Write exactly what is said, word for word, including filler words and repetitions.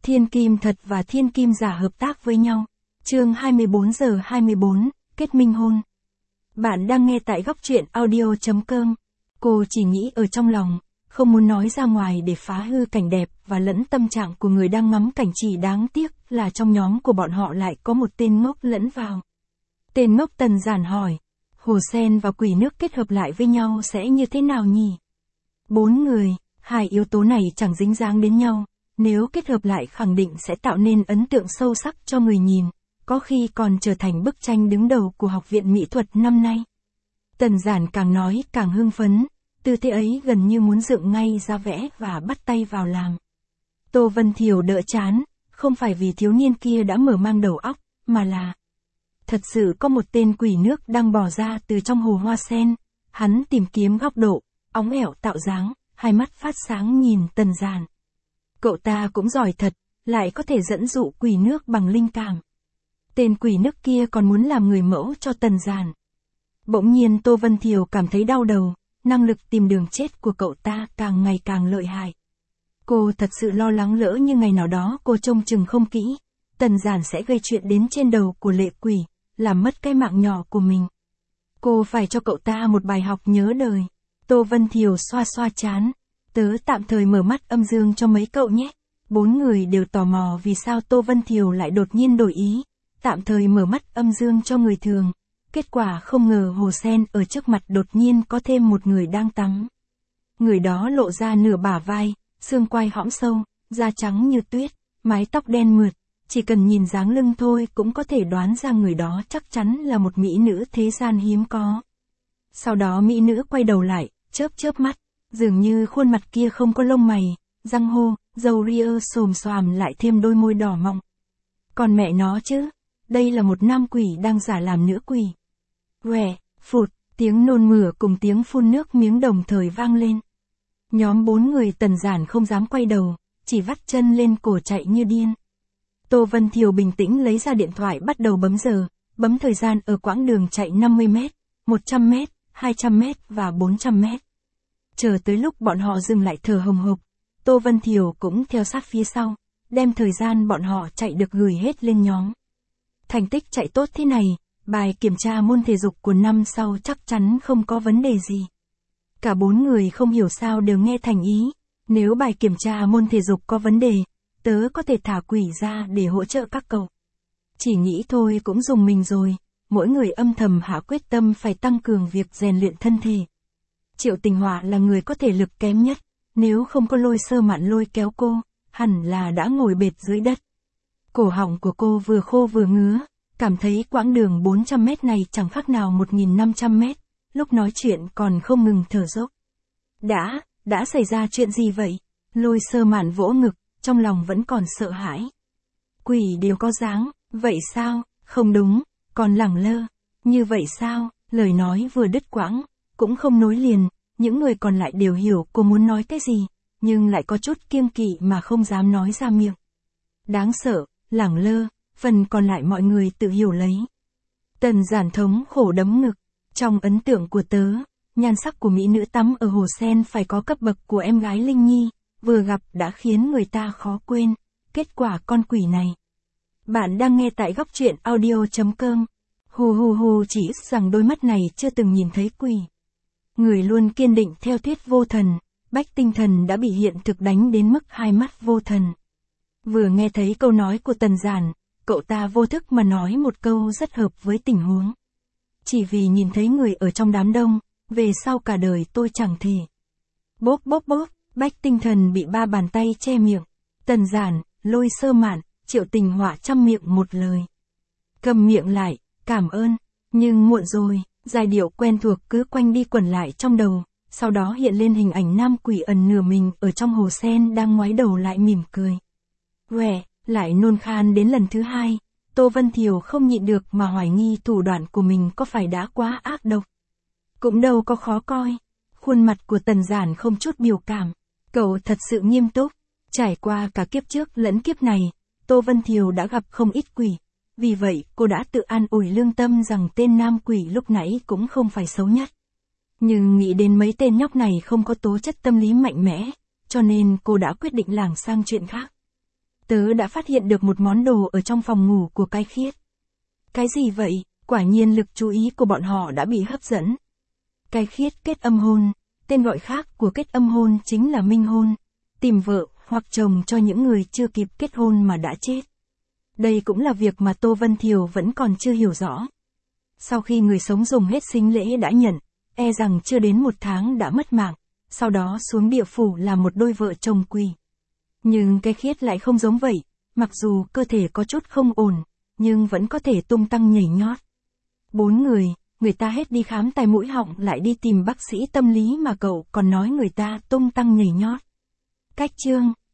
Thiên kim thật và thiên kim giả hợp tác với nhau. Chương hai mươi bốn giờ hai mươi bốn, kết minh hôn. Bạn đang nghe tại góc truyện audio chấm com. Cô chỉ nghĩ ở trong lòng, không muốn nói ra ngoài để phá hư cảnh đẹp và lẫn tâm trạng của người đang ngắm cảnh, chỉ đáng tiếc là trong nhóm của bọn họ lại có một tên ngốc lẫn vào. Tên ngốc Tần Giản hỏi, hồ sen và quỷ nước kết hợp lại với nhau sẽ như thế nào nhỉ? Bốn người, hai yếu tố này chẳng dính dáng đến nhau, nếu kết hợp lại khẳng định sẽ tạo nên ấn tượng sâu sắc cho người nhìn, có khi còn trở thành bức tranh đứng đầu của Học viện Mỹ thuật năm nay. Tần Giản càng nói càng hưng phấn, tư thế ấy gần như muốn dựng ngay ra vẽ và bắt tay vào làm. Tô Vân Thiều đỡ chán, không phải vì thiếu niên kia đã mở mang đầu óc, mà là thật sự có một tên quỷ nước đang bò ra từ trong hồ hoa sen. Hắn tìm kiếm góc độ, óng ẻo tạo dáng, hai mắt phát sáng nhìn Tần Giản. Cậu ta cũng giỏi thật, lại có thể dẫn dụ quỷ nước bằng linh cảm. Tên quỷ nước kia còn muốn làm người mẫu cho Tần Giản. Bỗng nhiên Tô Vân Thiều cảm thấy đau đầu, năng lực tìm đường chết của cậu ta càng ngày càng lợi hại. Cô thật sự lo lắng lỡ như ngày nào đó cô trông chừng không kỹ, Tần Giản sẽ gây chuyện đến trên đầu của lệ quỷ, làm mất cái mạng nhỏ của mình. Cô phải cho cậu ta một bài học nhớ đời. Tô Vân Thiều xoa xoa trán, tớ tạm thời mở mắt âm dương cho mấy cậu nhé. Bốn người đều tò mò vì sao Tô Vân Thiều lại đột nhiên đổi ý, tạm thời mở mắt âm dương cho người thường. Kết quả không ngờ hồ sen ở trước mặt đột nhiên có thêm một người đang tắm. Người đó lộ ra nửa bả vai, xương quai hõm sâu, da trắng như tuyết, mái tóc đen mượt, chỉ cần nhìn dáng lưng thôi cũng có thể đoán ra người đó chắc chắn là một mỹ nữ thế gian hiếm có. Sau đó mỹ nữ quay đầu lại, chớp chớp mắt, dường như khuôn mặt kia không có lông mày, răng hô, râu ria xồm xoàm lại thêm đôi môi đỏ mọng. Còn mẹ nó chứ, đây là một nam quỷ đang giả làm nữ quỷ. Quẻ, phụt, tiếng nôn mửa cùng tiếng phun nước miếng đồng thời vang lên. Nhóm bốn người Tần Giản không dám quay đầu, chỉ vắt chân lên cổ chạy như điên. Tô Vân Thiều bình tĩnh lấy ra điện thoại bắt đầu bấm giờ, bấm thời gian ở quãng đường chạy năm mươi mét, một trăm mét, hai trăm mét và bốn trăm mét. Chờ tới lúc bọn họ dừng lại thở hồng hộc, Tô Vân Thiều cũng theo sát phía sau, đem thời gian bọn họ chạy được gửi hết lên nhóm. Thành tích chạy tốt thế này, bài kiểm tra môn thể dục của năm sau chắc chắn không có vấn đề gì. Cả bốn người không hiểu sao đều nghe thành ý, nếu bài kiểm tra môn thể dục có vấn đề, tớ có thể thả quỷ ra để hỗ trợ các cậu. Chỉ nghĩ thôi cũng dùng mình rồi, mỗi người âm thầm hạ quyết tâm phải tăng cường việc rèn luyện thân thể. Triệu Tình Họa là người có thể lực kém nhất, nếu không có Lôi Sơ Mạn lôi kéo cô, hẳn là đã ngồi bệt dưới đất. Cổ họng của cô vừa khô vừa ngứa, cảm thấy quãng đường bốn trăm mét này chẳng khác nào một nghìn năm trăm mét, lúc nói chuyện còn không ngừng thở dốc. Đã, đã xảy ra chuyện gì vậy? Lôi Sơ Mạn vỗ ngực, trong lòng vẫn còn sợ hãi. Quỷ đều có dáng, vậy sao? Không đúng, còn lẳng lơ. Như vậy sao? Lời nói vừa đứt quãng, cũng không nối liền, những người còn lại đều hiểu cô muốn nói cái gì, nhưng lại có chút kiêng kỵ mà không dám nói ra miệng. Đáng sợ, lẳng lơ, phần còn lại mọi người tự hiểu lấy. Tần Giản thống khổ đấm ngực, trong ấn tượng của tớ, nhan sắc của mỹ nữ tắm ở hồ sen phải có cấp bậc của em gái Linh Nhi, vừa gặp đã khiến người ta khó quên, kết quả con quỷ này. Bạn đang nghe tại góc truyện audio chấm com. Hù hù hù, chỉ ít rằng đôi mắt này chưa từng nhìn thấy quỷ. Người luôn kiên định theo thuyết vô thần, Bách Tinh Thần đã bị hiện thực đánh đến mức hai mắt vô thần. Vừa nghe thấy câu nói của Tần Giản, cậu ta vô thức mà nói một câu rất hợp với tình huống. Chỉ vì nhìn thấy người ở trong đám đông, về sau cả đời tôi chẳng thể. Bốp bốp bốp, Bách Tinh Thần bị ba bàn tay che miệng. Tần Giản, Lôi Sơ Mạn, Triệu Tình Họa chăm miệng một lời. Cầm miệng lại, cảm ơn, nhưng muộn rồi, giai điệu quen thuộc cứ quanh đi quẩn lại trong đầu, sau đó hiện lên hình ảnh nam quỷ ẩn nửa mình ở trong hồ sen đang ngoái đầu lại mỉm cười. Quẻ, lại nôn khan đến lần thứ hai, Tô Vân Thiều không nhịn được mà hoài nghi thủ đoạn của mình có phải đã quá ác độc. Cũng đâu có khó coi, khuôn mặt của Tần Giản không chút biểu cảm, cậu thật sự nghiêm túc, trải qua cả kiếp trước lẫn kiếp này, Tô Vân Thiều đã gặp không ít quỷ, vì vậy cô đã tự an ủi lương tâm rằng tên nam quỷ lúc nãy cũng không phải xấu nhất. Nhưng nghĩ đến mấy tên nhóc này không có tố chất tâm lý mạnh mẽ, cho nên cô đã quyết định lảng sang chuyện khác. Tớ đã phát hiện được một món đồ ở trong phòng ngủ của cái Khiết. Cái gì vậy? Quả nhiên lực chú ý của bọn họ đã bị hấp dẫn. Cái Khiết kết âm hôn, tên gọi khác của kết âm hôn chính là minh hôn, tìm vợ hoặc chồng cho những người chưa kịp kết hôn mà đã chết. Đây cũng là việc mà Tô Vân Thiều vẫn còn chưa hiểu rõ. Sau khi người sống dùng hết sính lễ đã nhận, e rằng chưa đến một tháng đã mất mạng, sau đó xuống địa phủ làm một đôi vợ chồng quỳ. Nhưng cái Khiết lại không giống vậy, mặc dù cơ thể có chút không ổn, nhưng vẫn có thể tung tăng nhảy nhót. Bốn người, người ta hết đi khám tai mũi họng lại đi tìm bác sĩ tâm lý mà cậu còn nói người ta tung tăng nhảy nhót. Cách chương